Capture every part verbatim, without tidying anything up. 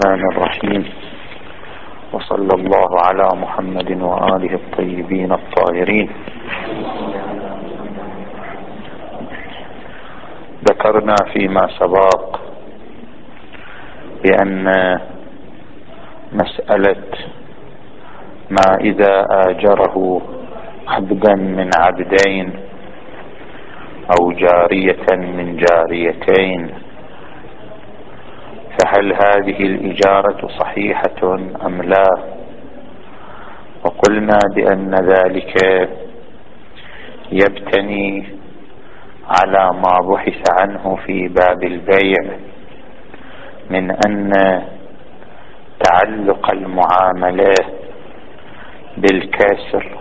الرحمن الرحيم، وصلى الله على محمد وآله الطيبين الطاهرين. ذكرنا فيما سبق بأن مسألة ما إذا آجره عبدا من عبدين أو جارية من جاريتين، فهل هذه الإجارة صحيحة أم لا؟ وقلنا بأن ذلك يبتني على ما بحث عنه في باب البيع من أن تعلق المعاملة بالكسر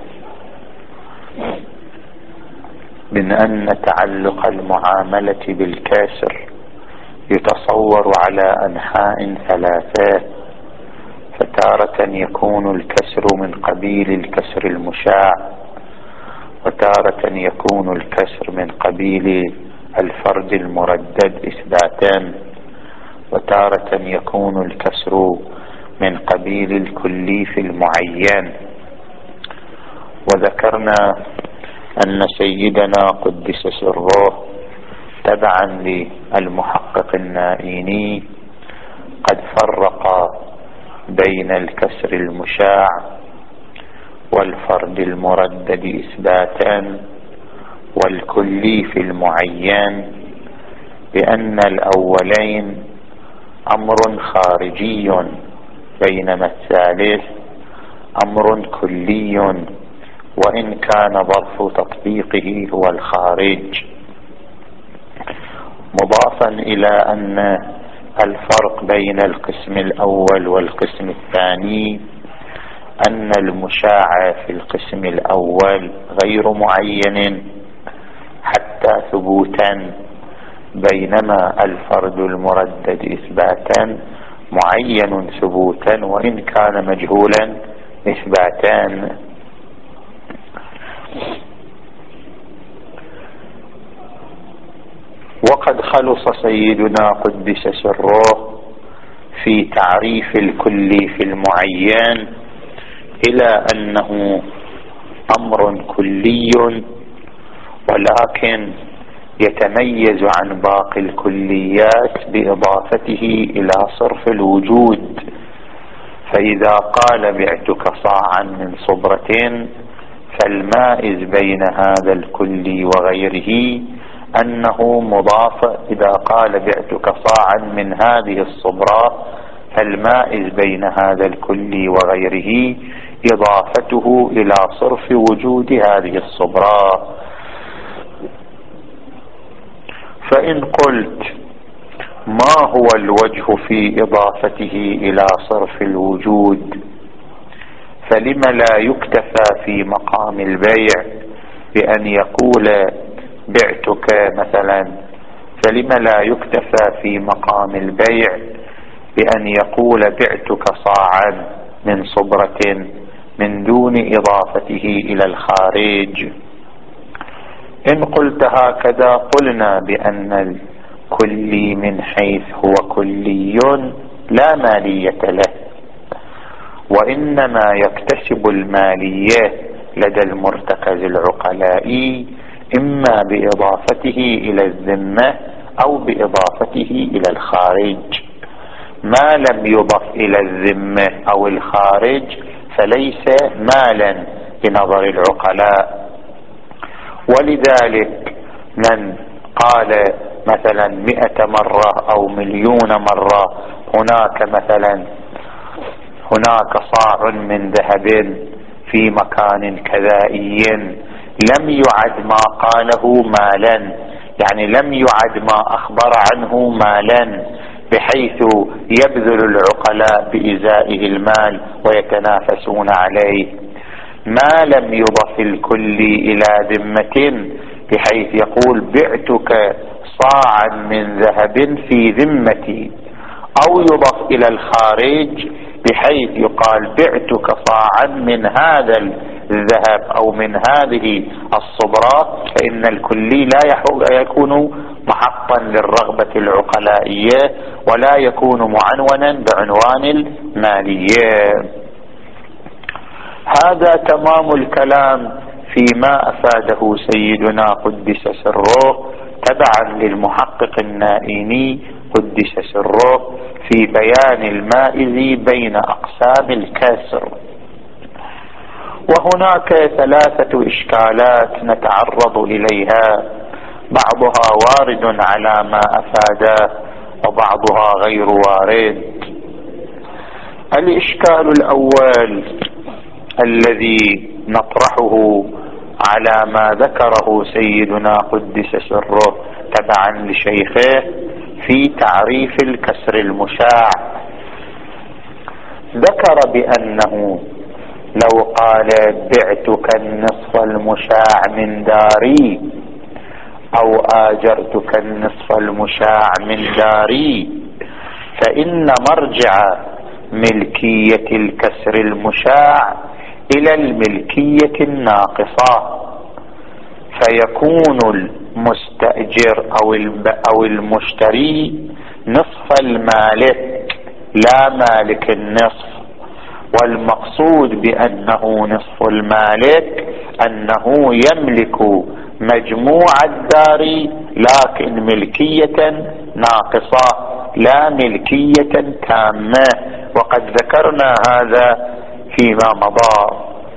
من أن تعلق المعاملة بالكسر يتصور على أنحاء ثلاثة، فتارة يكون الكسر من قبيل الكسر المشاع، وتارة يكون الكسر من قبيل الفرد المردد إثباتا، وتارة يكون الكسر من قبيل الكليف المعين. وذكرنا أن سيدنا قدس سره تبعا للمحقق النائيني قد فرق بين الكسر المشاع والفرد المردد إثباتا والكليف المعين، بأن الأولين أمر خارجي بينما الثالث أمر كلي، وإن كان ظرف تطبيقه هو الخارج، مضافا إلى أن الفرق بين القسم الأول والقسم الثاني أن المشاع في القسم الأول غير معين حتى ثبوتا، بينما الفرد المردد إثباتا معين ثبوتا وإن كان مجهولا إثباتا. وقد خلص سيدنا قدس سره في تعريف الكلي في المعين إلى أنه أمر كلي ولكن يتميز عن باقي الكليات بإضافته إلى صرف الوجود، فإذا قال بعتك صاعا من صبرة فالمائز بين هذا الكلي وغيره أنه مضاف. إذا قال بعتك صاعا من هذه الصبرة فالمائز بين هذا الكلي وغيره إضافته إلى صرف وجود هذه الصبرة. فإن قلت ما هو الوجه في إضافته إلى صرف الوجود، فلم لا يكتفى في مقام البيع بأن يقول بعتك مثلا، فلم لا يكتفى في مقام البيع بأن يقول بعتك صاعا من صبرة من دون إضافته إلى الخارج؟ إن قلت هكذا قلنا بأن الكلي من حيث هو كلي لا مالية له، وإنما يكتسب المالية لدى المرتكز العقلائي إما بإضافته إلى الذمة أو بإضافته إلى الخارج. ما لم يضف إلى الذمة أو الخارج فليس مالا بنظر العقلاء. ولذلك من قال مثلا مئة مرة أو مليون مرة هناك مثلا هناك صاع من ذهب في مكان كذائي، لم يعد ما قاله مالا، يعني لم يعد ما أخبر عنه مالا بحيث يبذل العقلاء بإزائه المال ويتنافسون عليه. ما لم يضف الكلي إلى ذمة بحيث يقول بعتك صاعا من ذهب في ذمتي، أو يضف إلى الخارج بحيث يقال بعتك صاعا من هذا الذهب أو من هذه الصبرات، فإن الكلي لا يكون محطا للرغبة العقلائية ولا يكون معنونا بعنوان المالية. هذا تمام الكلام فيما أفاده سيدنا قدس سره تبعا للمحقق النائيني قدس سره في بيان المائز بين أقسام الكسر. وهناك ثلاثة إشكالات نتعرض إليها، بعضها وارد على ما أفاده وبعضها غير وارد. الإشكال الأول الذي نطرحه على ما ذكره سيدنا قدس سره تبعا لشيخه في تعريف الكسر المشاع، ذكر بأنه لو قال بعتك النصف المشاع من داري أو آجرتك النصف المشاع من داري، فإن مرجع ملكية الكسر المشاع إلى الملكية الناقصة، فيكون المستأجر أو المشتري نصف المالك لا مالك النصف. والمقصود بأنه نصف المالك أنه يملك مجموع الدار لكن ملكية ناقصة لا ملكية تامة، وقد ذكرنا هذا فيما مضى.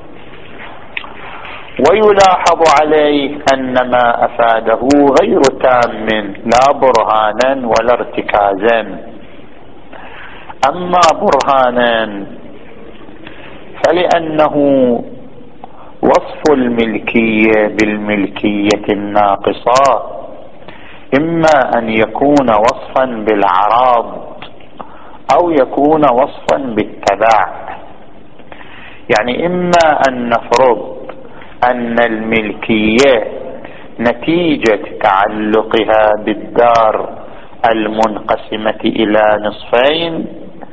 ويلاحظ عليه أن ما أفاده غير تام لا برهانا ولا ارتكازا. أما برهانا فلأنه وصف الملكية بالملكية الناقصة إما أن يكون وصفا بالعراض أو يكون وصفا بالتبع. يعني إما أن نفرض أن الملكية نتيجة تعلقها بالدار المنقسمة إلى نصفين،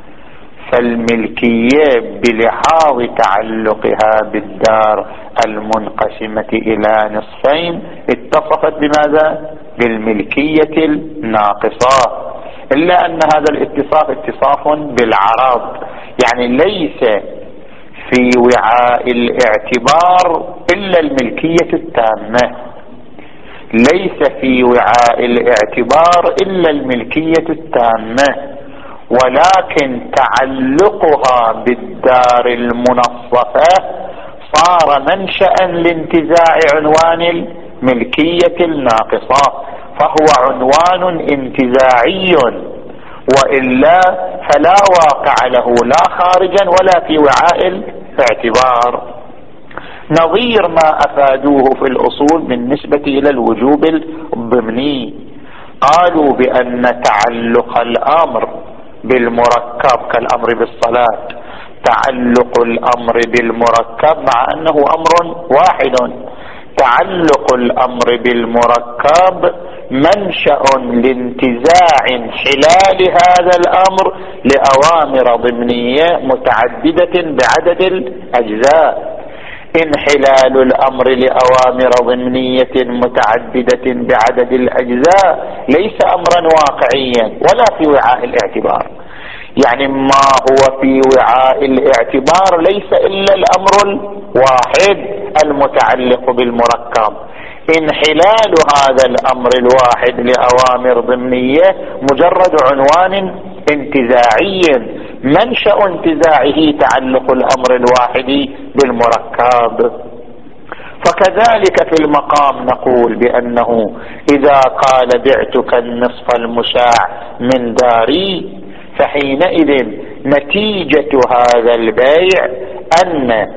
فالملكية بلحاظ تعلقها بالدار المنقسمة إلى نصفين اتصفت بماذا؟ بالملكية الناقصة، إلا أن هذا الاتصاف اتصاف بالعرض، يعني ليس في وعاء الاعتبار إلا الملكية التامة، ليس في وعاء الاعتبار إلا الملكية التامة، ولكن تعلقها بالدار المنصفة صار منشأ لانتزاع عنوان الملكية الناقصة، فهو عنوان انتزاعي، وإلا فلا واقع له لا خارجا ولا في وعاء الاعتبار. نظير ما أفادوه في الأصول بالنسبة إلى الوجوب الضمني، قالوا بأن تعلق الأمر بالمركب كالأمر بالصلاة، تعلق الأمر بالمركب مع أنه أمر واحد، تعلق الأمر بالمركب منشأ لانتزاع حلال هذا الأمر لأوامر ضمنية متعددة بعدد الأجزاء. انحلال الأمر لأوامر ضمنية متعددة بعدد الأجزاء ليس أمرا واقعيا ولا في وعاء الاعتبار، يعني ما هو في وعاء الاعتبار ليس إلا الأمر الواحد المتعلق بالمركب. انحلال هذا الأمر الواحد لأوامر ضمنية مجرد عنوان انتزاعي منشأ انتزاعه تعلق الأمر الواحد بالمركب. فكذلك في المقام نقول بأنه إذا قال بعتك النصف المشاع من داري، فحينئذ نتيجة هذا البيع أن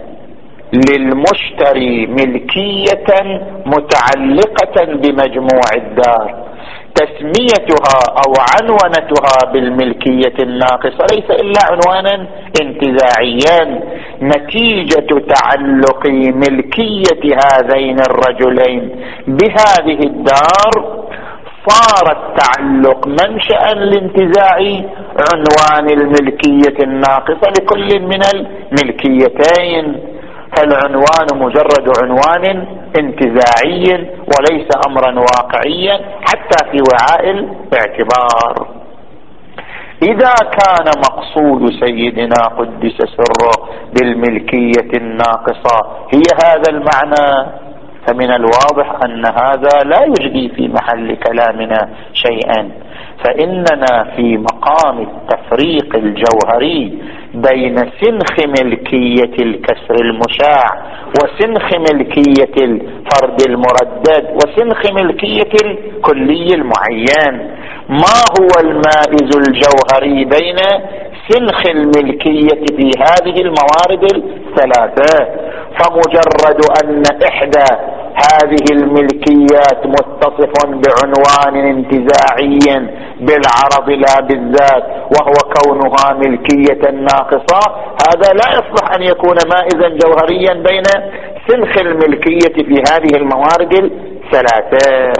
للمشتري ملكية متعلقة بمجموع الدار، تسميتها أو عنونتها بالملكية الناقصة ليس إلا عنوانا انتزاعيا. نتيجة تعلق ملكية هذين الرجلين بهذه الدار صار التعلق منشأ لانتزاع عنوان الملكية الناقصة لكل من الملكيتين، فالعنوان مجرد عنوان انتزاعي وليس أمرا واقعيا حتى في وعاء الاعتبار. إذا كان مقصود سيدنا قدس سره بالملكية الناقصة هي هذا المعنى، فمن الواضح أن هذا لا يجدي في محل كلامنا شيئا، فإننا في مقام التفريق الجوهري بين سنخ ملكية الكسر المشاع وسنخ ملكية الفرد المردد وسنخ ملكية الكلي المعين. ما هو المائز الجوهري بين سنخ الملكية في هذه الموارد الثلاثة؟ فمجرد أن إحدى هذه الملكيات متصف بعنوان انتزاعي بالعرض لا بالذات وهو كونها ملكية ناقصة، هذا لا يصلح أن يكون مائزا جوهريا بين سنخ الملكية في هذه الموارد الثلاثة.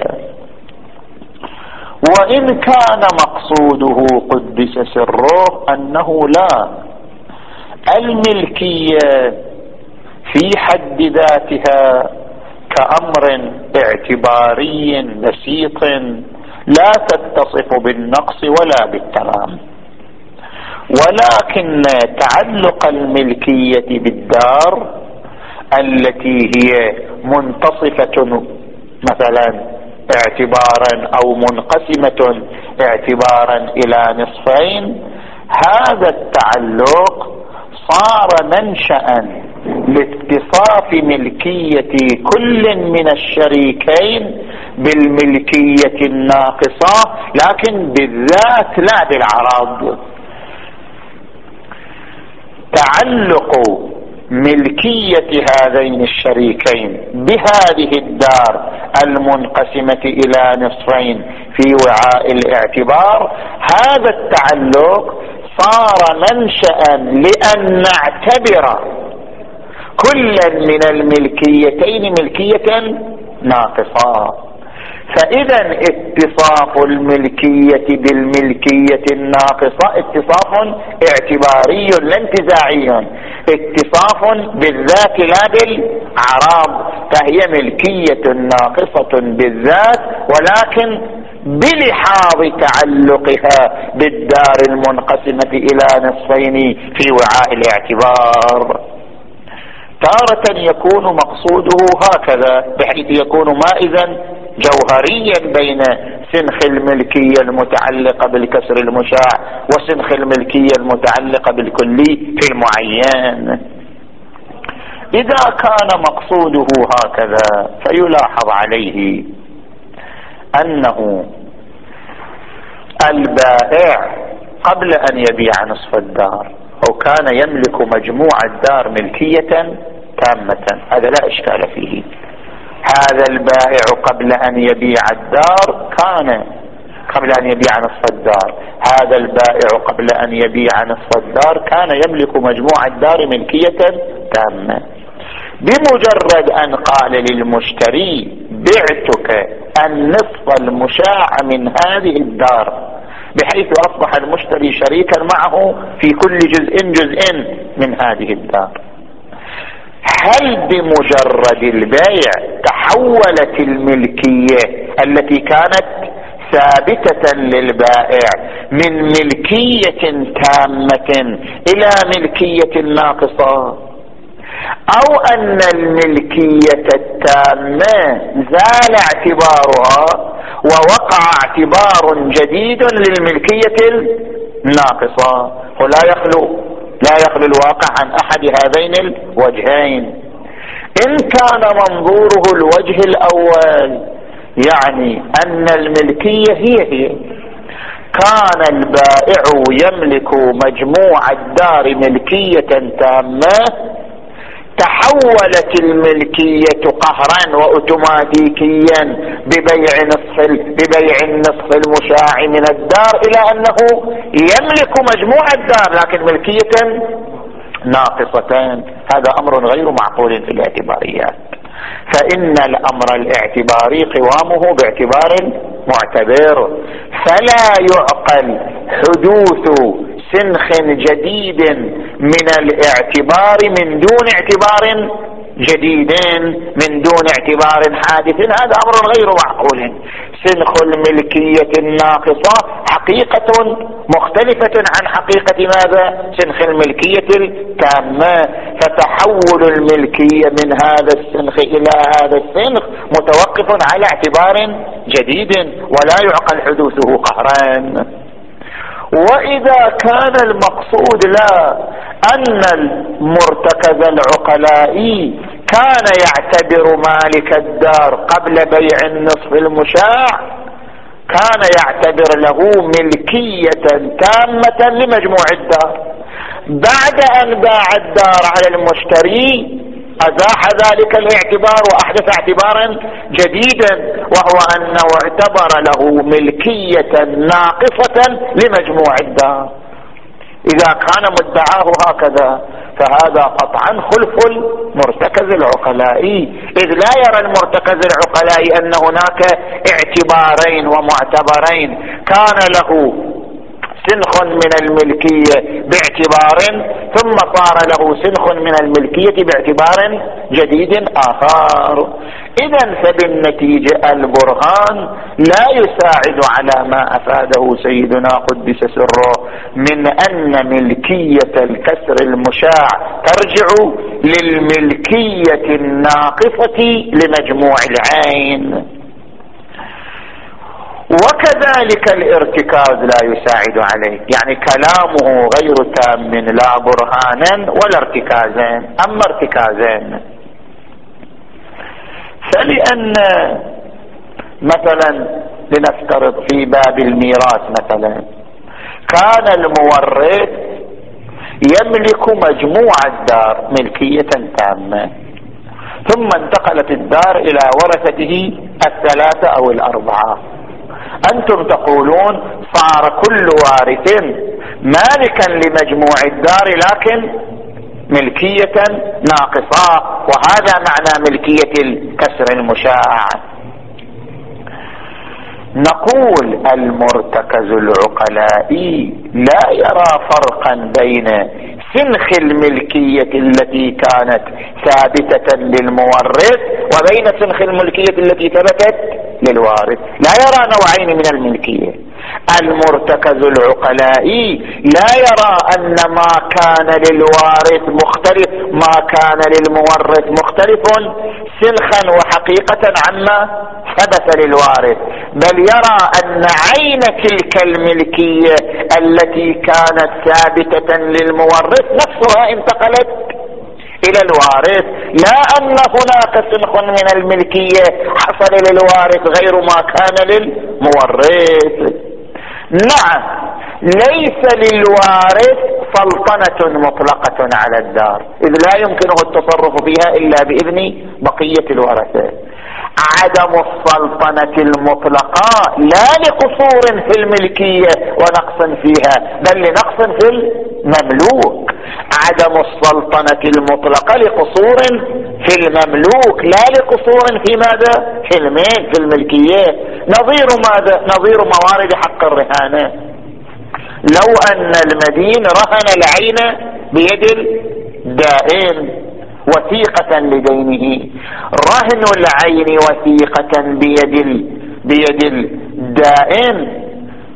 وإن كان مقصوده قدس سره أنه لا، الملكية في حد ذاتها كأمر اعتباري بسيط لا تتصف بالنقص ولا بالتمام، ولكن تعلق الملكية بالدار التي هي منتصفة مثلا اعتبارا أو منقسمة اعتبارا إلى نصفين، هذا التعلق صار منشأ لاتصاف ملكية كل من الشريكين بالملكية الناقصة، لكن بالذات لا بالعرض. تعلق ملكية هذين الشريكين بهذه الدار المنقسمة إلى نصفين في وعاء الاعتبار، هذا التعلق صار منشأ لأن نعتبر كل من الملكيتين ملكية ناقصة. فإذا اتصاف الملكية بالملكية الناقصة اتصاف اعتباري لا انتزاعي، اتصاف بالذات لا بالعرض، فهي ملكية ناقصة بالذات ولكن بلحاظ تعلقها بالدار المنقسمة إلى نصفين في وعاء الاعتبار. تارة يكون مقصوده هكذا بحيث يكون مائزا جوهريا بين سنخ الملكية المتعلقة بالكسر المشاع وسنخ الملكية المتعلقة بالكلي في المعين. إذا كان مقصوده هكذا فيلاحظ عليه أنه البائع قبل أن يبيع نصف الدار أو كان يملك مجموع الدار ملكية تامة، هذا لا إشكال فيه. هذا البائع قبل أن يبيع الدار كان قبل أن يبيع نصف الدار هذا البائع قبل أن يبيع نصف الدار كان يملك مجموع الدار ملكية تامة. بمجرد أن قال للمشتري بعتك النصف المشاع من هذه الدار، بحيث أصبح المشتري شريكا معه في كل جزء جزء من هذه الدار، هل بمجرد البيع تحولت الملكية التي كانت ثابتة للبائع من ملكية تامة إلى ملكية ناقصة، أو أن الملكية التامة زال اعتبارها ووقع اعتبار جديد للملكية الناقصة؟ ولا يخلو لا يخلو الواقع عن أحد هذين الوجهين. إن كان منظوره الوجه الأول يعني أن الملكية هي هي، كان البائع يملك مجموع الدار ملكية تامة، تحولت الملكية قهرا وأوتوماتيكيا ببيع نصف ببيع النصف المشاع من الدار إلى أنه يملك مجموع الدار لكن ملكية ناقصتان. هذا أمر غير معقول في الاعتباريات، فإن الأمر الاعتباري قوامه باعتبار معتبر، فلا يعقل حدوث سنخ جديد من الاعتبار من دون اعتبار جديد من دون اعتبار حادث، هذا أمر غير معقول. سنخ الملكية الناقصة حقيقة مختلفة عن حقيقة ماذا؟ سنخ الملكية التامة. فتحول الملكية من هذا السنخ إلى هذا السنخ متوقف على اعتبار جديد ولا يعقل حدوثه قهرا. وإذا كان المقصود لا أن المرتكز العقلائي كان يعتبر مالك الدار قبل بيع النصف المشاع كان يعتبر له ملكية تامة لمجموع الدار، بعد أن باع الدار على المشتري أزاح ذلك الاعتبار وأحدث اعتبارا جديدا، وهو أنه اعتبر له ملكية ناقصة لمجموع الدار. إذا كان مدعاه هكذا فهذا قطعا خلف المرتكز العقلائي، إذ لا يرى المرتكز العقلائي أن هناك اعتبارين ومعتبرين، كان له سنخ من الملكية باعتبار ثم صار له سنخ من الملكية باعتبار جديد آخر. إذن فبالنتيجة البرهان لا يساعد على ما أفاده سيدنا قدس سره من أن ملكية الكسر المشاع ترجع للملكية الناقصة لمجموع العين. وكذلك الارتكاز لا يساعد عليه، يعني كلامه غير تام لا برهانا ولا ارتكازين. أما ارتكازين فلأن مثلا لنفترض في باب الميراث مثلا كان المورث يملك مجموع الدار ملكية تامة، ثم انتقلت الدار إلى ورثته الثلاثة أو الأربعة، أنتم تقولون صار كل وارث مالكا لمجموع الدار لكن ملكية ناقصة، وهذا معنى ملكية الكسر المشاع. نقول المرتكز العقلائي لا يرى فرقا بين سنخ الملكية التي كانت ثابتة للمورث وبين سنخ الملكية التي ثبتت للوارث، لا يرى نوعين من الملكية. المرتكز العقلائي لا يرى أن ما كان للوارث مختلف ما كان للمورث مختلف سنخا وحقيقة عما ثبت للوارث، بل يرى أن عين تلك الملكية التي كانت ثابتة للمورث نفسها انتقلت إلى الوارث، لا أن هناك سنخ من الملكية حصل للوارث غير ما كان للمورث. نعم، ليس للوارث سلطنة مطلقة على الدار، إذ لا يمكنه التصرف فيها إلا بإذن بقية الورثة. عدم السلطنة المطلقة لا لقصور في الملكية ونقص فيها، بل لنقص في المملوك. عدم السلطنة المطلقة لقصور في المملوك لا لقصور في ماذا؟ في المال، في الملكية. نظير ماذا؟ نظير موارد حق الرهانة. لو أن المدين رهن العين بيد الدائن وثيقة لدينه، رهن العين وثيقة بيد بيد الدائن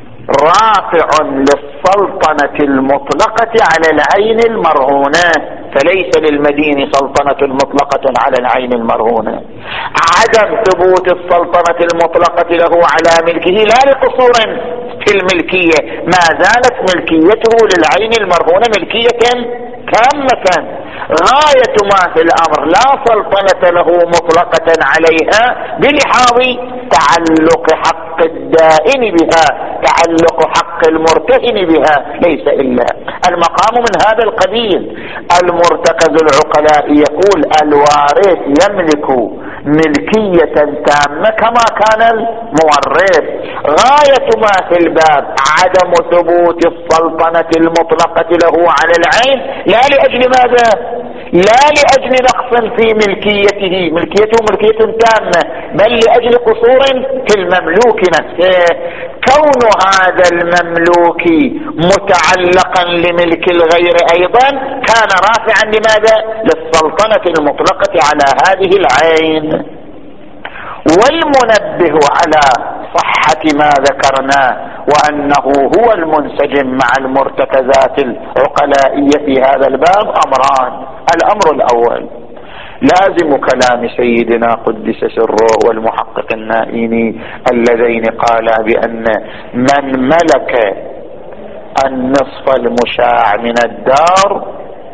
رافع للسلطنة المطلقة على العين المرهونة، فليس للمدين سلطنة مطلقة على العين المرهونة. عدم ثبوت السلطنة المطلقة له على ملكه لا لقصور في الملكية، ما زالت ملكيته للعين المرهونة ملكية تامة. غاية ما في الأمر لا سلطنة له مطلقة عليها بلحاظ تعلق حق الدائن بها، تعلق حق المرتهن بها، ليس إلا المقام من هذا القبيل. المرتكز العقلاء يقول الوارث يملك ملكية تامة كما كان المورث. غاية ما في الباب عدم ثبوت السلطنة المطلقة له على العين، لا لأجل ماذا؟ لا لأجل نقص في ملكيته، ملكيته ملكية تامة، بل لأجل قصور في المملوك نفسه. كون هذا المملوك متعلقا لملك الغير أيضا كان رافعا لماذا؟ للسلطنة المطلقة على هذه العين. والمنبه على صحة صحة ما ذكرناه وأنه هو المنسجم مع المرتكزات العقلائية في هذا الباب أمران. الأمر الأول لازم كلام سيدنا قدس سره والمحقق النائيني اللذين قالا بأن من ملك النصف المشاع من الدار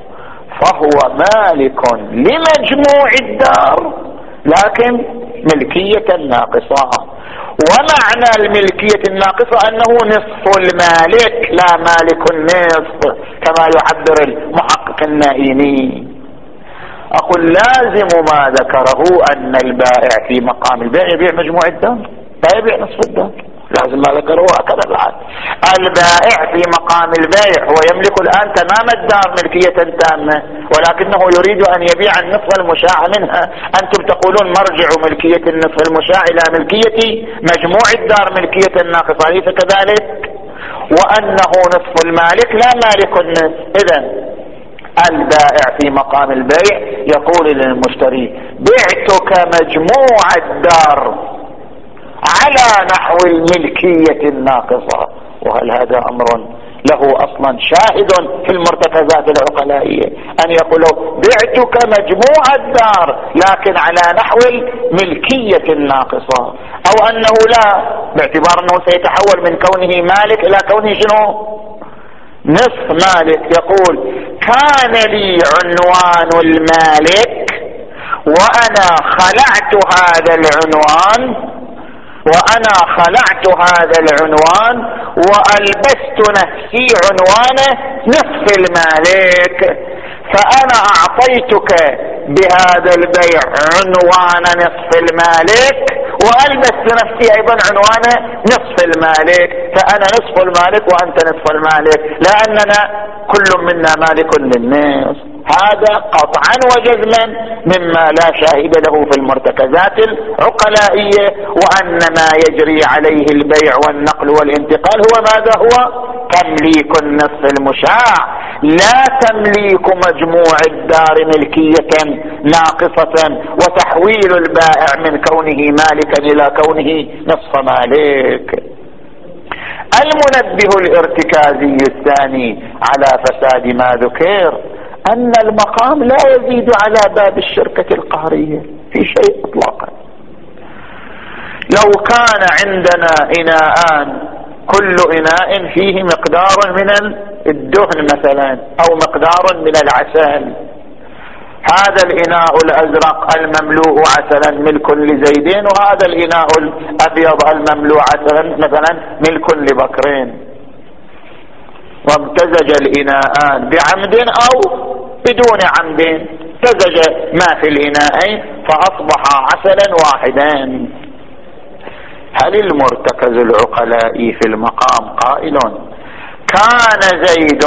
فهو مالك لمجموع الدار لكن ملكية ناقصة. ومعنى الملكية الناقصة أنه نصف المالك لا مالك النصف كما يعبر المحقق النائيني. أقول لازم ما ذكره أن البائع في مقام البيع يبيع مجموع الدار لا يبيع نصف الدار. لازم ما ذكره هكذا بعد. البائع في مقام البيع هو يملك الآن تمام الدار ملكية تامة ولكنه يريد أن يبيع النصف المشاع منها. أنتم تقولون مرجع ملكية النصف المشاع إلى ملكية مجموع الدار ملكية ناقصة أليس كذلك؟ وأنه نصف المالك لا مالك النصف. إذن البائع في مقام البيع يقول للمشتري بعتك مجموع الدار على نحو الملكية الناقصة. وهل هذا أمر له أصلا شاهد في المرتكزات العقلائية أن يقولوا بعتك مجموع الدار لكن على نحو الملكية الناقصة أو أنه لا باعتبار أنه سيتحول من كونه مالك إلى كونه شنو نصف مالك. يقول كان لي عنوان المالك وأنا خلعت هذا العنوان وأنا خلعت هذا العنوان وألبست نفسي عنوان نصف المالك فأنا أعطيتك بهذا البيع عنوان نصف المالك وألبست نفسي أيضا عنوان نصف المالك فأنا نصف المالك وأنت نصف المالك لأننا كل منا مالك للنصف. هذا قطعا وجزما مما لا شاهد له في المرتكزات العقلائية وأن ما يجري عليه البيع والنقل والانتقال هو ماذا هو تمليك النصف المشاع لا تمليك مجموع الدار ملكية ناقصة وتحويل البائع من كونه مالكا إلى كونه نصف مالك. المنبه الارتكازي الثاني على فساد ما ذكر أن المقام لا يزيد على باب الشركة القهرية في شيء إطلاقا. لو كان عندنا إناءان كل إناء فيه مقدار من الدهن مثلا أو مقدار من العسل هذا الإناء الأزرق المملوء عسلا ملك لزيدين وهذا الإناء الأبيض المملوء عسلا مثلا ملك لبكرين وامتزج الإناءان بعمد أو بدون عمد امتزج ما في الإناءين فأصبح عسلا واحدا. هل المرتكز العقلائي في المقام قائل كان زيد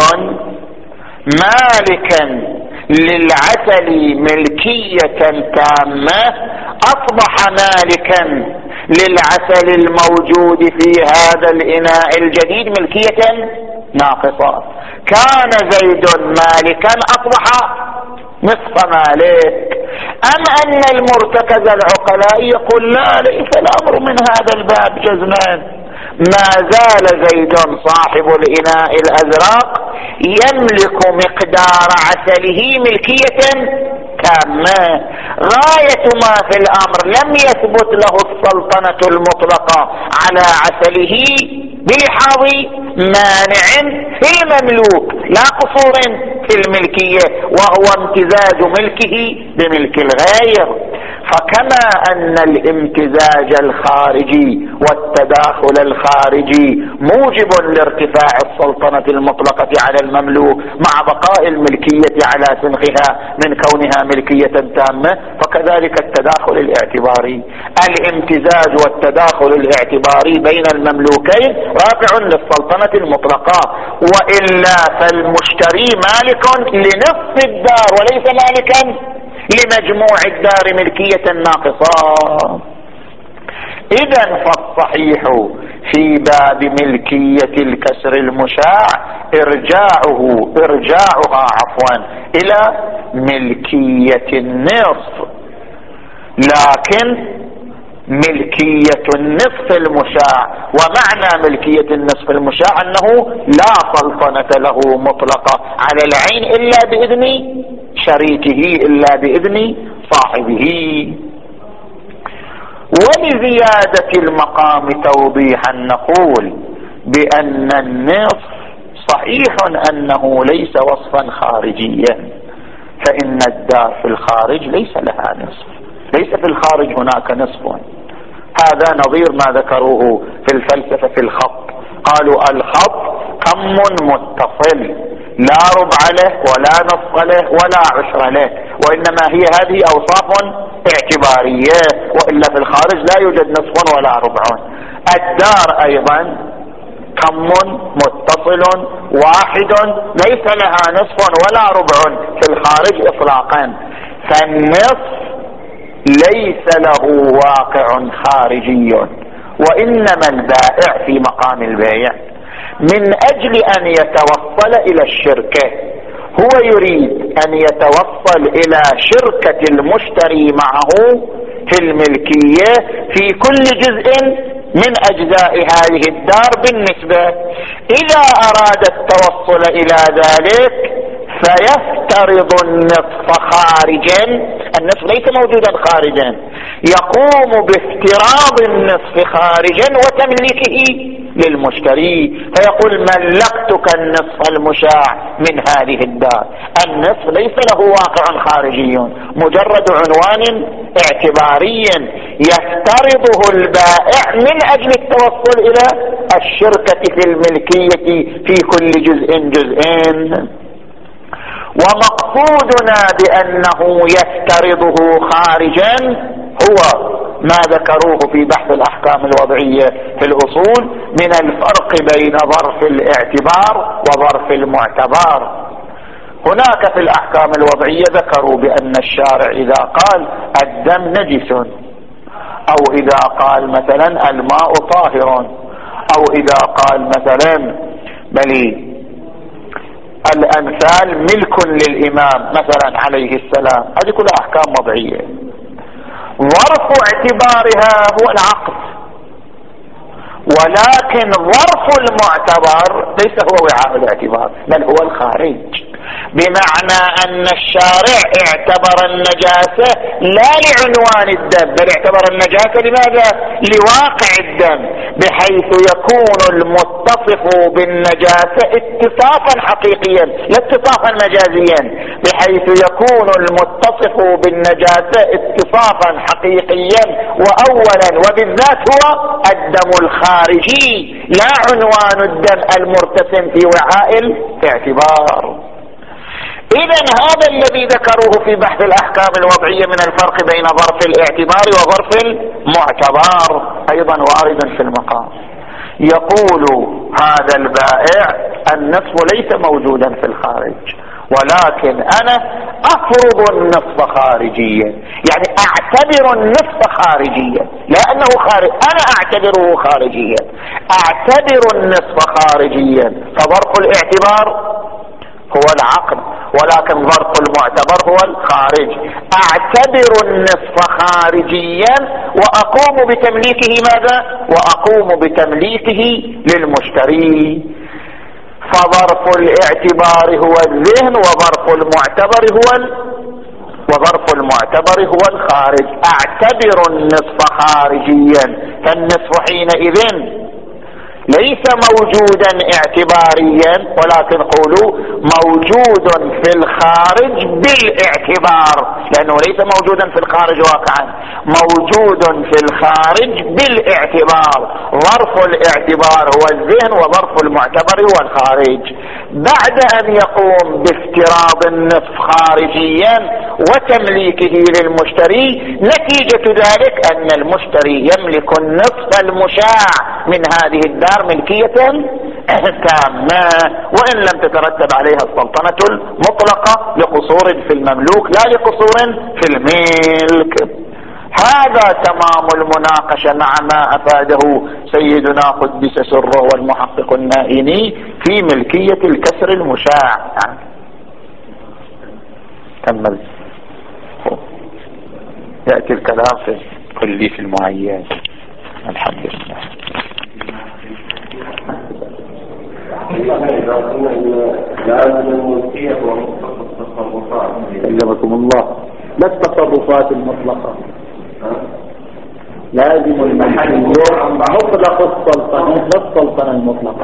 مالكا للعسل ملكية تامة أصبح مالكا للعسل الموجود في هذا الإناء الجديد ملكية ناقصة. كان زيد مالكا أصبح نصف مالك. أم أن المرتكز العقلاء يقول لا ليس الأمر من هذا الباب جزمان ما زال زيد صاحب الإناء الأزرق يملك مقدار عسله ملكية تامة. غاية ما في الأمر لم يثبت له السلطنة المطلقة على عسله بلحاظ مانع في المملوك لا قصور في الملكية وهو امتزاج ملكه بملك الغير. فكما أن الامتزاج الخارجي والتداخل الخارجي موجب لارتفاع السلطنة المطلقة على المملوك مع بقاء الملكية على سنخها من كونها ملكية تامة فكذلك التداخل الاعتباري. الامتزاج والتداخل الاعتباري بين المملوكين رافع للسلطنة المطلقة وإلا فالمشتري مالك لنصف الدار وليس مالكا لمجموع الدار ملكية ناقصة. إذن فالصحيح في باب ملكية الكسر المشاع إرجاعه إرجاعها عفوا إلى ملكية النصف لكن ملكية النصف المشاع. ومعنى ملكية النصف المشاع أنه لا سلطنة له مطلقة على العين إلا بإذن شريكه، إلا بإذن صاحبه. ولزيادة المقام توضيحا نقول بأن النصف صحيح أنه ليس وصفا خارجيا، فإن الدار في الخارج ليس لها نصف، ليس في الخارج هناك نصف. هذا نظير ما ذكروه في الفلسفة في الخط، قالوا الخط كم متصل لا ربع له ولا نصف له ولا عشر له، وإنما هي هذه أوصاف اعتبارية، وإلا في الخارج لا يوجد نصف ولا ربع. الدار أيضا كم متصل واحد ليس لها نصف ولا ربع في الخارج إطلاقا، فالنصف ليس له واقع خارجي، وإنما البائع في مقام البيع من أجل أن يتوصل إلى الشركة، هو يريد أن يتوصل إلى شركة المشتري معه في الملكية في كل جزء من أجزاء هذه الدار بالنسبة. إذا أراد التوصل إلى ذلك فيفترض النصف خارجا، النصف ليس موجودا خارجا، يقوم بافتراض النصف خارجا وتمليكه للمشتري، فيقول ملكتك النصف المشاع من هذه الدار. النصف ليس له واقع خارجي، مجرد عنوان اعتباري يفترضه البائع من أجل التوصل إلى الشركة في الملكية في كل جزء جزءين. ومقصودنا بأنه يفترضه خارجا هو ما ذكروه في بحث الأحكام الوضعية في الأصول من الفرق بين ظرف الاعتبار وظرف المعتبر. هناك في الأحكام الوضعية ذكروا بأن الشارع إذا قال الدم نجس، أو إذا قال مثلا الماء طاهر، أو إذا قال مثلا بل الأمثال ملك للإمام مثلا عليه السلام، هذه كلها أحكام وضعية. ظرف اعتبارها هو العقد، ولكن ظرف المعتبر ليس هو وعاء الاعتبار بل هو الخارج، بمعنى أن الشارع اعتبر النجاسة لا لعنوان الدم بل اعتبر النجاسة لماذا؟ لواقع الدم، بحيث يكون المتصف بالنجاسة اتصافا حقيقيا لا اتصافا مجازيا، بحيث يكون المتصف بالنجاسة اتصافا حقيقيا وأولا وبالذات هو الدم الخارجي لا عنوان الدم المرتسم في وعاء الاعتبار. إذن هذا الذي ذكروه في بحث الأحكام الوضعية من الفرق بين ظرف الاعتبار وظرف المعتبر أيضا وارد في المقام. يقول هذا البائع النصف ليس موجودا في الخارج، ولكن أنا أفرض النصف خارجيا، يعني أعتبر النصف خارجيا، لا أنه خارج، أنا أعتبره خارجيا، أعتبر النصف خارجيا، فظرف الاعتبار هو العقد، ولكن ظرف المعتبر هو الخارج. أعتبر النصف خارجيا وأقوم بتمليكه ماذا؟ وأقوم بتمليكه للمشتري. فظرف الاعتبار هو الذهن، وظرف المعتبر هو ال... وظرف المعتبر هو الخارج. أعتبر النصف خارجيا، فالنصف حينئذ ليس موجودا اعتباريا، ولكن قولوا موجود في الخارج بالاعتبار، لأنه ليس موجودا في الخارج واقعا، موجود في الخارج بالاعتبار. ظرف الاعتبار هو الذهن، وظرف المعتبر هو الخارج. بعد أن يقوم بافتراض النصف خارجيا وتمليكه للمشتري، نتيجة ذلك أن المشتري يملك النصف المشاع من هذه الدار ملكية تامة، وإن لم تترتب عليها السلطنة المطلقة لقصور في المملوك لا لقصور في الملك. هذا تمام المناقشة مع ما أفاده سيدنا قدس سره والمحقق النائني في ملكية الكسر المشاع. كمل، يأتي الكلام في الكلي في المعين. الحمد لله. سلمكم الله. لا التصرفات المطلقة، لازم الملكية مطلق السلطنة، لا السلطنة المطلقة.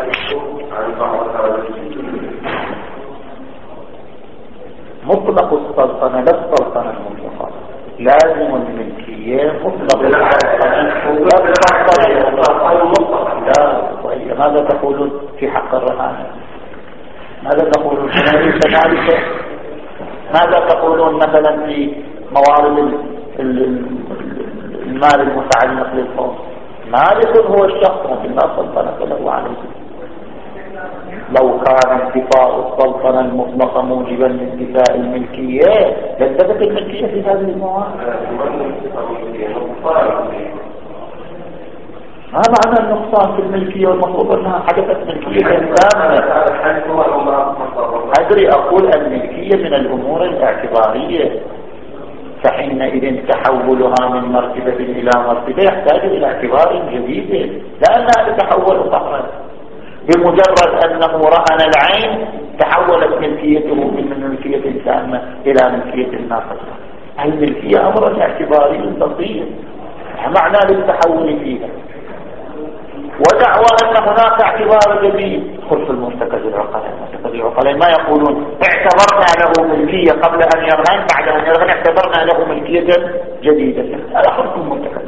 مطلق السلطنة لا السلطنة المطلقة. لازم الملكية مطلق السلطنة لا السلطنة المطلقة. لا، ماذا تقولون في حق الرهان؟ ماذا تقولون في ذلك؟ ماذا تقولون مثلا في موارد المال المتعلق للفوز؟ مالك هو الشخص لكن لا سلطنة له عليه. لو كان انتفاء السلطنة المطلقة موجبا لانتفاء الملكية لانتفت الملكية في هذه الموارد. ما معنى النقصان في الملكية والمفروض أنها حدثت ملكية تامة؟ أدري، أقول الملكية من الأمور الاعتبارية، فحينئذ تحولها من مرتبة إلى مرتبة يحتاج إلى اعتبار جديد، لأنها تتحول قهرا. بمجرد أنه رهن العين تحولت ملكيته من ملكية تامة إلى ملكية ناقصة. الملكية أمر اعتباري بسيط معنى للتحول فيها، ودعوى أن هناك اعتبار جديد خلف المرتكز العقلاء. المرتكز العقلاء ما يقولون اعتبرنا له ملكية قبل أن يرهن، بعد أن يرهن اعتبرنا له ملكية جديدة. هذا خلف المرتكز